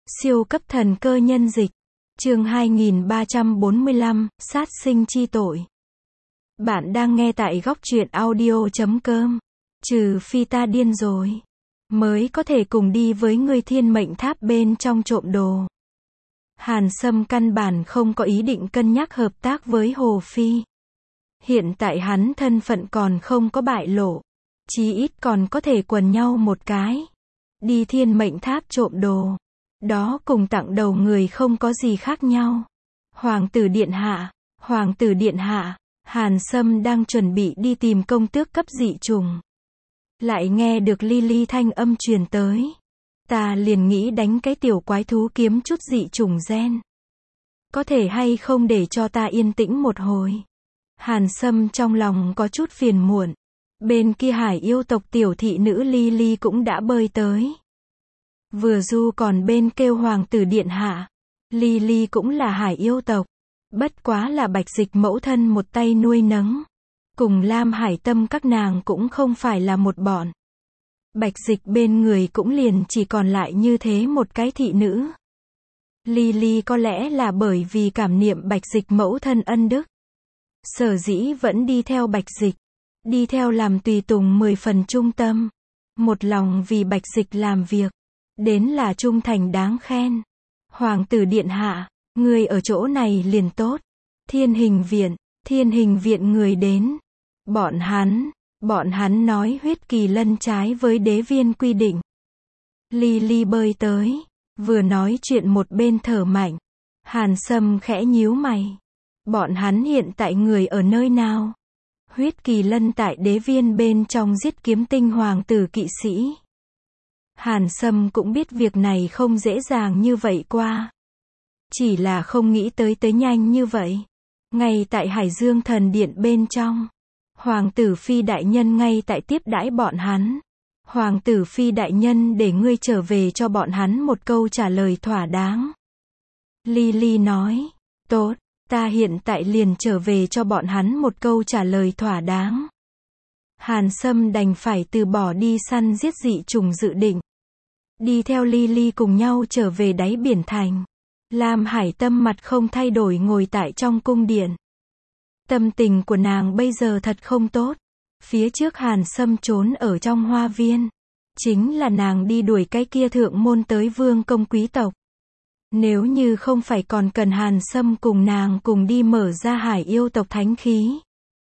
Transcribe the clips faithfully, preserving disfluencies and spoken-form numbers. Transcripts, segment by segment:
Siêu cấp thần cơ nhân dịch. Chương hai nghìn ba trăm bốn mươi lăm, sát sinh chi tội. Bạn đang nghe tại góc truyện audio chấm com. Trừ phi ta điên rồi, mới có thể cùng đi với người thiên mệnh tháp bên trong trộm đồ. Hàn Sâm căn bản không có ý định cân nhắc hợp tác với Hồ Phi. Hiện tại hắn thân phận còn không có bại lộ, chí ít còn có thể quần nhau một cái. Đi thiên mệnh tháp trộm đồ, đó cùng tặng đầu người không có gì khác nhau. Hoàng tử điện hạ, hoàng tử điện hạ, Hàn Sâm đang chuẩn bị đi tìm công tước cấp dị trùng. Lại nghe được Lily thanh âm truyền tới. Ta liền nghĩ đánh cái tiểu quái thú kiếm chút dị trùng gen. Có thể hay không để cho ta yên tĩnh một hồi. Hàn Sâm trong lòng có chút phiền muộn. Bên kia hải yêu tộc tiểu thị nữ Lily cũng đã bơi tới. Vừa du còn bên kêu hoàng tử điện hạ. Lily cũng là hải yêu tộc. Bất quá là Bạch Dịch mẫu thân một tay nuôi nấng. Cùng Lam Hải Tâm các nàng cũng không phải là một bọn. Bạch Dịch bên người cũng liền chỉ còn lại như thế một cái thị nữ. Lily có lẽ là bởi vì cảm niệm Bạch Dịch mẫu thân ân đức. Sở dĩ vẫn đi theo Bạch Dịch. Đi theo làm tùy tùng mười phần trung tâm. Một lòng vì Bạch Dịch làm việc. Đến là trung thành đáng khen. Hoàng tử điện hạ, người ở chỗ này liền tốt. Thiên hình viện, thiên hình viện người đến. Bọn hắn, bọn hắn nói huyết kỳ lân trái với đế viên quy định. Lily bơi tới, vừa nói chuyện một bên thở mạnh. Hàn Sâm khẽ nhíu mày. Bọn hắn hiện tại người ở nơi nào? Huyết kỳ lân tại đế viên bên trong giết kiếm tinh hoàng tử kỵ sĩ. Hàn Sâm cũng biết việc này không dễ dàng như vậy qua. Chỉ là không nghĩ tới tới nhanh như vậy. Ngay tại Hải Dương thần điện bên trong. Hoàng tử Phi đại nhân ngay tại tiếp đãi bọn hắn. Hoàng tử Phi đại nhân để ngươi trở về cho bọn hắn một câu trả lời thỏa đáng. Lily nói, tốt, ta hiện tại liền trở về cho bọn hắn một câu trả lời thỏa đáng. Hàn Sâm đành phải từ bỏ đi săn giết dị trùng dự định. Đi theo Lily cùng nhau trở về đáy biển thành. Lam Hải Tâm mặt không thay đổi ngồi tại trong cung điện. Tâm tình của nàng bây giờ thật không tốt. Phía trước Hàn Sâm trốn ở trong hoa viên. Chính là nàng đi đuổi cái kia thượng môn tới vương công quý tộc. Nếu như không phải còn cần Hàn Sâm cùng nàng cùng đi mở ra hải yêu tộc thánh khí.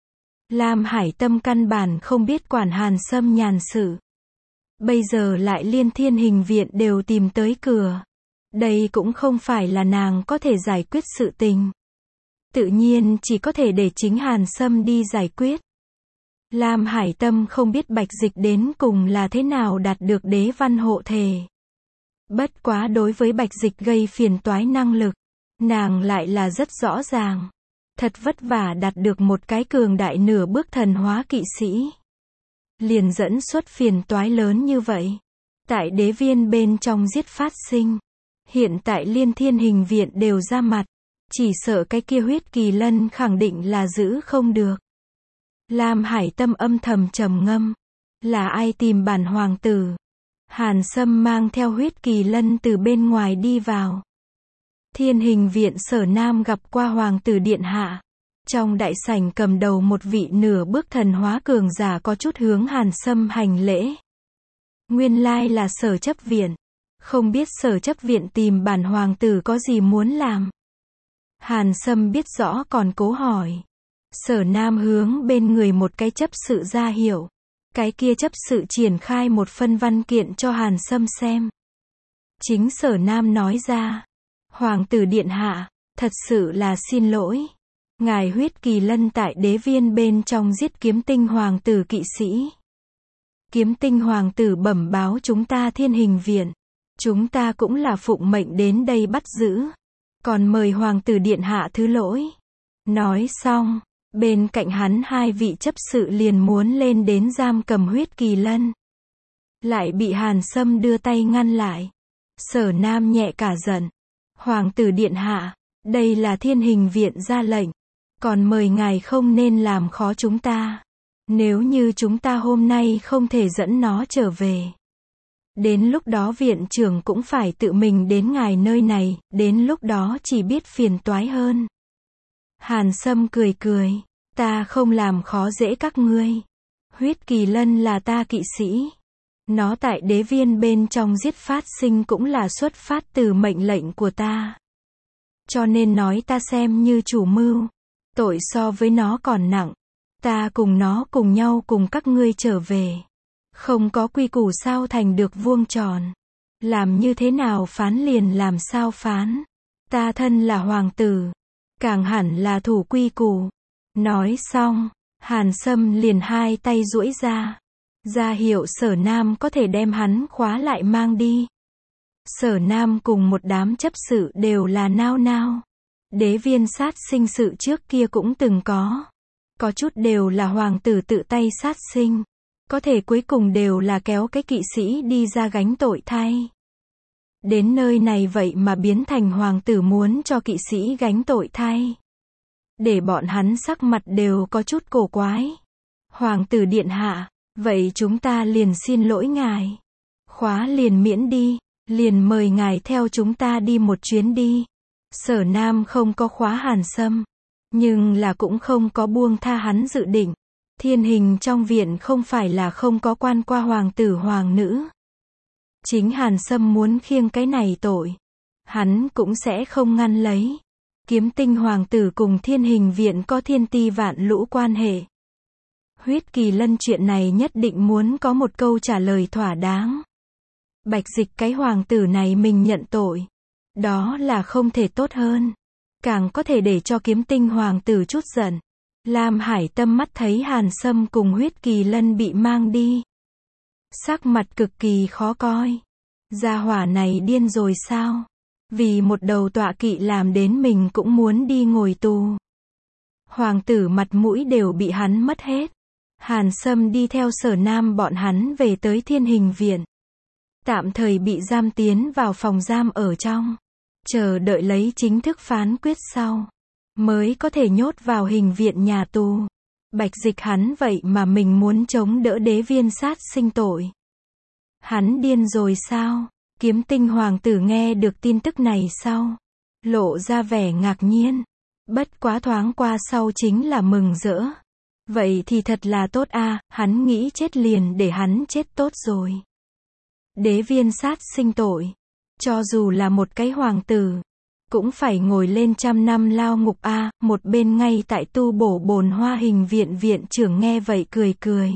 Lam Hải Tâm căn bản không biết quản Hàn Sâm nhàn sự. Bây giờ lại liên thiên hình viện đều tìm tới cửa. Đây cũng không phải là nàng có thể giải quyết sự tình. Tự nhiên chỉ có thể để chính Hàn Sâm đi giải quyết. Lam Hải Tâm không biết Bạch Dịch đến cùng là thế nào đạt được đế văn hộ thể. Bất quá đối với Bạch Dịch gây phiền toái năng lực, nàng lại là rất rõ ràng. Thật vất vả đạt được một cái cường đại nửa bước thần hóa kỵ sĩ. Liền dẫn xuất phiền toái lớn như vậy. Tại đế viên bên trong giết phát sinh. Hiện tại liên thiên hình viện đều ra mặt. Chỉ sợ cái kia huyết kỳ lân khẳng định là giữ không được. Lam Hải Tâm âm thầm trầm ngâm. Là ai tìm bản hoàng tử? Hàn Sâm mang theo huyết kỳ lân từ bên ngoài đi vào. Thiên hình viện Sở Nam gặp qua hoàng tử điện hạ. Trong đại sảnh cầm đầu một vị nửa bước thần hóa cường giả có chút hướng Hàn Sâm hành lễ. Nguyên lai là Sở chấp viện. Không biết Sở chấp viện tìm bản hoàng tử có gì muốn làm. Hàn Sâm biết rõ còn cố hỏi. Sở Nam hướng bên người một cái chấp sự ra hiệu. Cái kia chấp sự triển khai một phân văn kiện cho Hàn Sâm xem. Chính Sở Nam nói ra. Hoàng tử điện hạ, thật sự là xin lỗi. Ngài huyết kỳ lân tại đế viên bên trong giết kiếm tinh hoàng tử kỵ sĩ. Kiếm tinh hoàng tử bẩm báo chúng ta thiên hình viện. Chúng ta cũng là phụng mệnh đến đây bắt giữ. Còn mời hoàng tử điện hạ thứ lỗi. Nói xong, bên cạnh hắn hai vị chấp sự liền muốn lên đến giam cầm huyết kỳ lân. Lại bị Hàn Sâm đưa tay ngăn lại. Sở Nam nhẹ cả giận. Hoàng tử điện hạ, đây là thiên hình viện ra lệnh. Còn mời ngài không nên làm khó chúng ta. Nếu như chúng ta hôm nay không thể dẫn nó trở về. Đến lúc đó viện trưởng cũng phải tự mình đến ngài nơi này, đến lúc đó chỉ biết phiền toái hơn. Hàn Sâm cười cười, ta không làm khó dễ các ngươi. Huyết Kỳ Lân là ta kỵ sĩ. Nó tại đế viên bên trong giết phát sinh cũng là xuất phát từ mệnh lệnh của ta. Cho nên nói ta xem như chủ mưu. Tội so với nó còn nặng. Ta cùng nó cùng nhau cùng các ngươi trở về. Không có quy củ sao thành được vuông tròn. Làm như thế nào phán liền làm sao phán. Ta thân là hoàng tử. Càng hẳn là thủ quy củ. Nói xong, Hàn Sâm liền hai tay duỗi ra. Ra hiệu Sở Nam có thể đem hắn khóa lại mang đi. Sở Nam cùng một đám chấp sự đều là nao nao. Đế viên sát sinh sự trước kia cũng từng có. Có chút đều là hoàng tử tự tay sát sinh. Có thể cuối cùng đều là kéo cái kỵ sĩ đi ra gánh tội thay. Đến nơi này vậy mà biến thành hoàng tử muốn cho kỵ sĩ gánh tội thay. Để bọn hắn sắc mặt đều có chút cổ quái. Hoàng tử điện hạ, vậy chúng ta liền xin lỗi ngài. Khóa liền miễn đi, liền mời ngài theo chúng ta đi một chuyến đi. Sở Nam không có khóa Hàn Sâm, nhưng là cũng không có buông tha hắn dự định. Thiên hình trong viện không phải là không có quan qua hoàng tử hoàng nữ. Chính Hàn Sâm muốn khiêng cái này tội, hắn cũng sẽ không ngăn lấy. Kiếm Tinh hoàng tử cùng Thiên hình viện có thiên ti vạn lũ quan hệ. Huyết Kỳ Lân chuyện này nhất định muốn có một câu trả lời thỏa đáng. Bạch Dịch cái hoàng tử này mình nhận tội. Đó là không thể tốt hơn. Càng có thể để cho Kiếm Tinh hoàng tử chút giận. Lam Hải Tâm mắt thấy Hàn Sâm cùng Huyết Kỳ Lân bị mang đi. Sắc mặt cực kỳ khó coi. Gia hỏa này điên rồi sao? Vì một đầu tọa kỵ làm đến mình cũng muốn đi ngồi tù. Hoàng tử mặt mũi đều bị hắn mất hết. Hàn Sâm đi theo Sở Nam bọn hắn về tới Thiên hình viện. Tạm thời bị giam tiến vào phòng giam ở trong. Chờ đợi lấy chính thức phán quyết sau. Mới có thể nhốt vào hình viện nhà tù. Bạch Dịch hắn vậy mà mình muốn chống đỡ đế viên sát sinh tội. Hắn điên rồi sao? Kiếm Tinh hoàng tử nghe được tin tức này sau. Lộ ra vẻ ngạc nhiên. Bất quá thoáng qua sau chính là mừng rỡ. Vậy thì thật là tốt a, hắn nghĩ chết liền để hắn chết tốt rồi. Đế viên sát sinh tội. Cho dù là một cái hoàng tử. Cũng phải ngồi lên trăm năm lao ngục a. Một bên ngay tại tu bổ bồn hoa hình viện viện trưởng nghe vậy cười cười.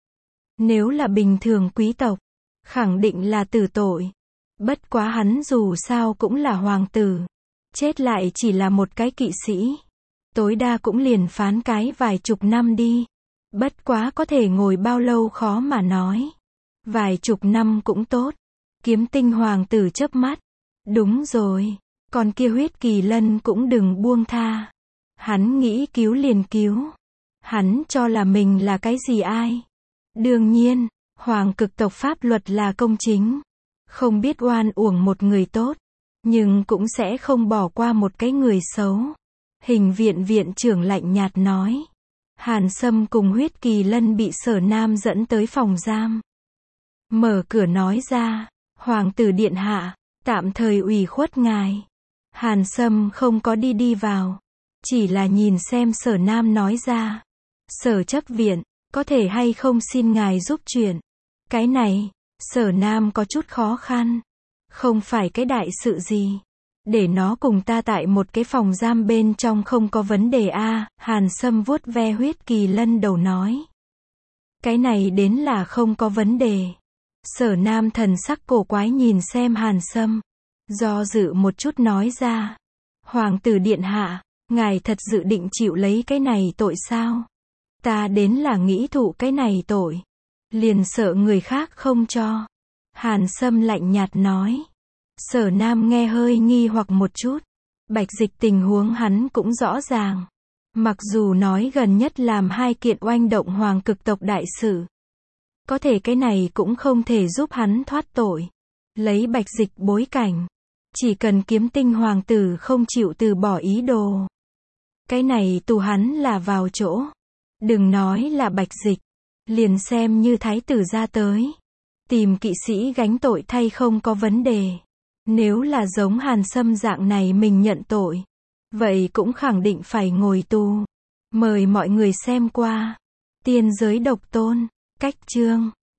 Nếu là bình thường quý tộc, khẳng định là tử tội. Bất quá hắn dù sao cũng là hoàng tử. Chết lại chỉ là một cái kỵ sĩ. Tối đa cũng liền phán cái vài chục năm đi. Bất quá có thể ngồi bao lâu khó mà nói. Vài chục năm cũng tốt. Kiếm Tinh hoàng tử chớp mắt. Đúng rồi. Còn kia Huyết Kỳ Lân cũng đừng buông tha. Hắn nghĩ cứu liền cứu. Hắn cho là mình là cái gì ai? Đương nhiên, hoàng cực tộc pháp luật là công chính. Không biết oan uổng một người tốt. Nhưng cũng sẽ không bỏ qua một cái người xấu. Hình viện viện trưởng lạnh nhạt nói. Hàn Sâm cùng Huyết Kỳ Lân bị Sở Nam dẫn tới phòng giam. Mở cửa nói ra. Hoàng tử điện hạ, tạm thời ủy khuất ngài. Hàn Sâm không có đi đi vào. Chỉ là nhìn xem Sở Nam nói ra. Sở chấp viện, có thể hay không xin ngài giúp chuyện. Cái này, Sở Nam có chút khó khăn. Không phải cái đại sự gì. Để nó cùng ta tại một cái phòng giam bên trong không có vấn đề a. Hàn Sâm vuốt ve Huyết Kỳ Lân đầu nói. Cái này đến là không có vấn đề. Sở Nam thần sắc cổ quái nhìn xem Hàn Sâm. Do dự một chút nói ra. Hoàng tử điện hạ, ngài thật dự định chịu lấy cái này tội sao? Ta đến là nghĩ thụ cái này tội. Liền sợ người khác không cho. Hàn Sâm lạnh nhạt nói. Sở Nam nghe hơi nghi hoặc một chút. Bạch Dịch tình huống hắn cũng rõ ràng. Mặc dù nói gần nhất làm hai kiện oanh động hoàng cực tộc đại sự. Có thể cái này cũng không thể giúp hắn thoát tội. Lấy Bạch Dịch bối cảnh. Chỉ cần Kiếm Tinh hoàng tử không chịu từ bỏ ý đồ. Cái này tù hắn là vào chỗ. Đừng nói là Bạch Dịch. Liền xem như thái tử ra tới. Tìm kỵ sĩ gánh tội thay không có vấn đề. Nếu là giống Hàn Sâm dạng này mình nhận tội, vậy cũng khẳng định phải ngồi tù. Mời mọi người xem qua. Tiên giới độc tôn. Cách chương.